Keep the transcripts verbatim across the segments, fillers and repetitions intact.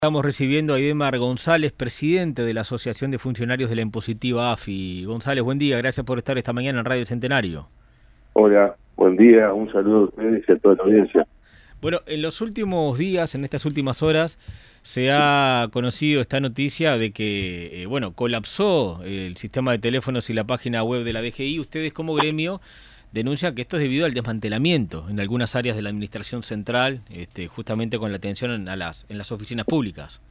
Estamos recibiendo a Idemar González, presidente de la Asociación de Funcionarios de la Impositiva A F I. González, buen día, gracias por estar esta mañana en Radio Centenario. Hola, buen día, un saludo a ustedes y a toda la audiencia. Bueno, en los últimos días, en estas últimas horas, se ha conocido esta noticia de que, eh, bueno, colapsó el sistema de teléfonos y la página web de la D G I. Ustedes como gremio denuncian que esto es debido al desmantelamiento en algunas áreas de la administración central, este, justamente con la atención a las, en las oficinas públicas.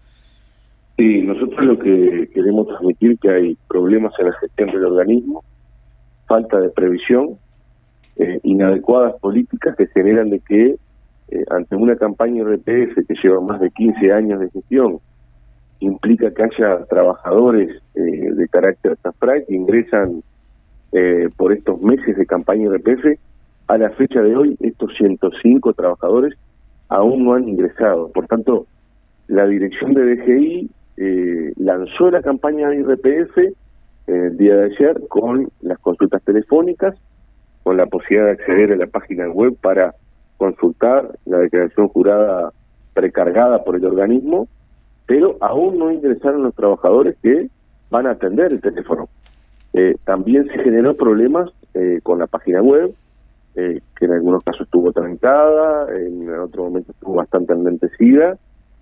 Sí, nosotros lo que queremos transmitir que hay problemas en la gestión del organismo, falta de previsión, eh, inadecuadas políticas que generan de que eh, ante una campaña R P F que lleva más de quince años de gestión, implica que haya trabajadores eh, de carácter SAFRAI que ingresan eh, por estos meses de campaña R P F. A la fecha de hoy, estos ciento cinco trabajadores aún no han ingresado. Por tanto, la dirección de D G I eh, lanzó la campaña de I R P F eh, el día de ayer con las consultas telefónicas, con la posibilidad de acceder a la página web para consultar la declaración jurada precargada por el organismo, pero aún no ingresaron los trabajadores que van a atender el teléfono. Eh, también se generó problemas eh, con la página web, eh, que en algunos casos estuvo trancada, en otro momento estuvo bastante enlentecida,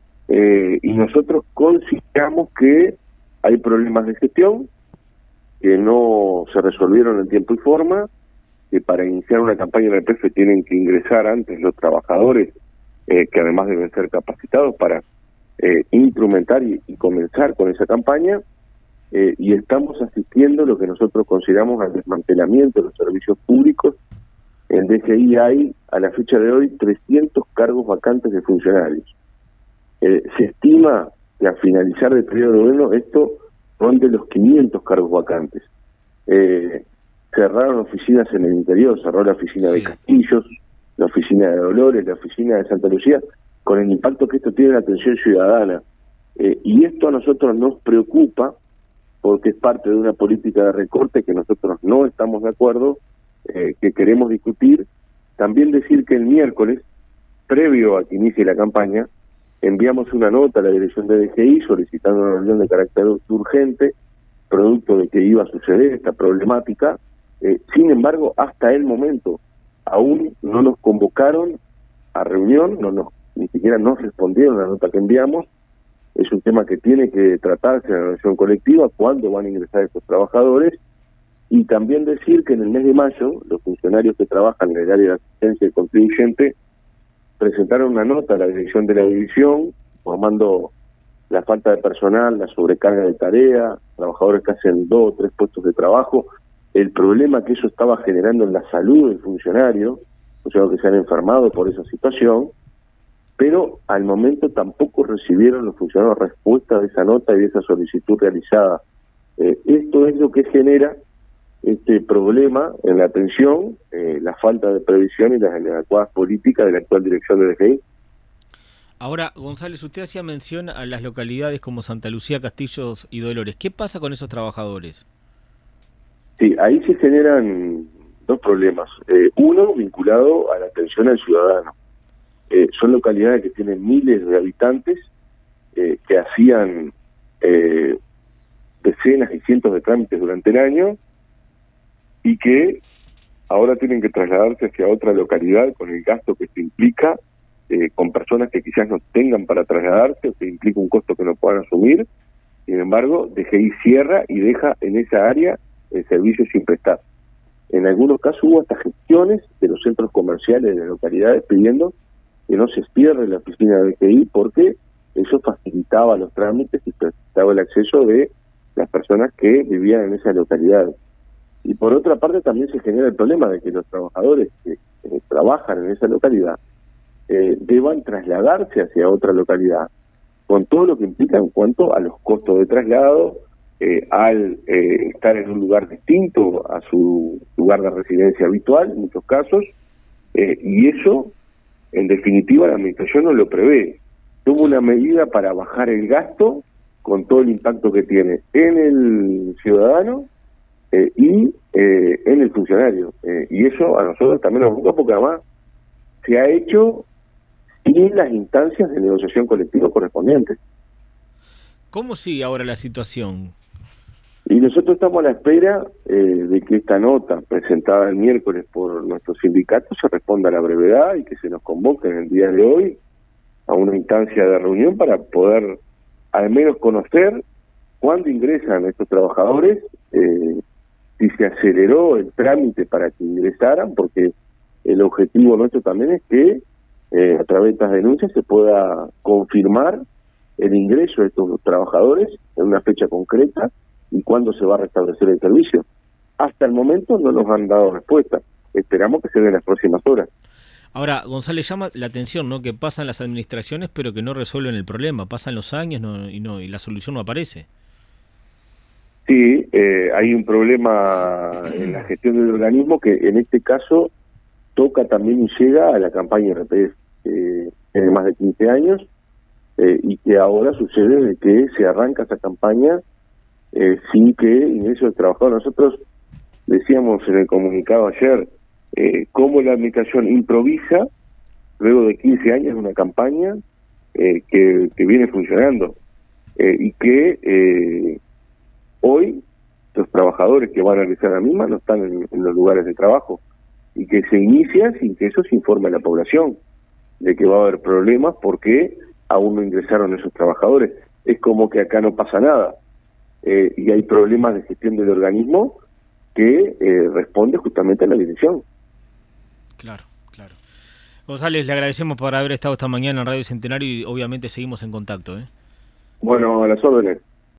eh, y nosotros consideramos que hay problemas de gestión que no se resolvieron en tiempo y forma, que para iniciar una campaña de R P F tienen que ingresar antes los trabajadores, eh, que además deben ser capacitados para eh, instrumentar y, y comenzar con esa campaña, eh, y estamos asistiendo a lo que nosotros consideramos al desmantelamiento de los servicios públicos. En D G I hay, a la fecha de hoy, trescientos cargos vacantes de funcionarios. Eh, se estima que al finalizar el periodo de gobierno esto ronde los quinientos cargos vacantes. Eh, cerraron oficinas en el interior, cerró la oficina sí. de Castillos, la oficina de Dolores, la oficina de Santa Lucía, con el impacto que esto tiene en la atención ciudadana. Eh, y esto a nosotros nos preocupa porque es parte de una política de recorte que nosotros no estamos de acuerdo, eh, que queremos discutir. También decir que el miércoles, previo a que inicie la campaña, enviamos una nota a la dirección de D G I solicitando una reunión de carácter urgente, producto de que iba a suceder esta problemática. Eh, sin embargo, hasta el momento aún no nos convocaron a reunión, no nos, ni siquiera nos respondieron a la nota que enviamos. Es un tema que tiene que tratarse en la relación colectiva, cuándo van a ingresar estos trabajadores, y también decir que en el mes de mayo los funcionarios que trabajan en el área de asistencia del contribuyente presentaron una nota a la dirección de la división, formando la falta de personal, la sobrecarga de tarea, trabajadores que hacen dos o tres puestos de trabajo, el problema que eso estaba generando en la salud del funcionario, o sea, que se han enfermado por esa situación, pero al momento tampoco recibieron los funcionarios respuesta de esa nota y de esa solicitud realizada. Eh, esto es lo que genera este problema en la atención, eh, la falta de previsión y las inadecuadas políticas de la actual dirección de D G I. Ahora, González, usted hacía mención a las localidades como Santa Lucía, Castillos y Dolores. ¿Qué pasa con esos trabajadores? Sí, ahí se generan dos problemas. Eh, uno, vinculado a la atención al ciudadano. Eh, son localidades que tienen miles de habitantes, eh, que hacían eh, decenas y cientos de trámites durante el año y que ahora tienen que trasladarse hacia otra localidad con el gasto que esto implica, eh, con personas que quizás no tengan para trasladarse o que implica un costo que no puedan asumir. Sin embargo, D G I cierra y deja en esa área el servicio sin prestar. En algunos casos hubo hasta gestiones de los centros comerciales de las localidades pidiendo que no se cierre la oficina de D G I porque eso facilitaba los trámites y facilitaba el acceso de las personas que vivían en esas localidades. Y por otra parte también se genera el problema de que los trabajadores que, que trabajan en esa localidad eh, deban trasladarse hacia otra localidad, con todo lo que implica en cuanto a los costos de traslado, eh, al eh, estar en un lugar distinto a su lugar de residencia habitual, en muchos casos, eh, y eso, en definitiva, la administración no lo prevé. Tuvo una medida para bajar el gasto, con todo el impacto que tiene en el ciudadano, Eh, y eh, en el funcionario. Eh, y eso a nosotros también nos preocupa porque además se ha hecho sin las instancias de negociación colectiva correspondientes. ¿Cómo sigue ahora la situación? Y nosotros estamos a la espera eh, de que esta nota presentada el miércoles por nuestro sindicato se responda a la brevedad y que se nos convoque en el día de hoy a una instancia de reunión para poder al menos conocer cuándo ingresan estos trabajadores, eh, si se aceleró el trámite para que ingresaran, porque el objetivo nuestro también es que eh, a través de estas denuncias se pueda confirmar el ingreso de estos trabajadores en una fecha concreta y cuándo se va a restablecer el servicio. Hasta el momento no nos han dado respuesta. Esperamos que se den las próximas horas. Ahora, González, llama la atención, ¿no?, que pasan las administraciones pero que no resuelven el problema. Pasan los años no, y no y la solución no aparece. Sí, eh, hay un problema en la gestión del organismo que en este caso toca también y llega a la campaña R P F. Eh, tiene más de quince años eh, y que ahora sucede de que se arranca esa campaña Eh, sin que ingreso del trabajador. Nosotros decíamos en el comunicado ayer eh, cómo la administración improvisa luego de quince años una campaña eh, que, que viene funcionando eh, y que eh, hoy los trabajadores que van a realizar la misma no están en, en los lugares de trabajo y que se inicia sin que eso se informe a la población de que va a haber problemas porque aún no ingresaron esos trabajadores. Es como que acá no pasa nada. Eh, y hay problemas de gestión del organismo que eh, responde justamente a la dirección. Claro, claro. González, le agradecemos por haber estado esta mañana en Radio Centenario y obviamente seguimos en contacto, ¿eh? Bueno, a las órdenes.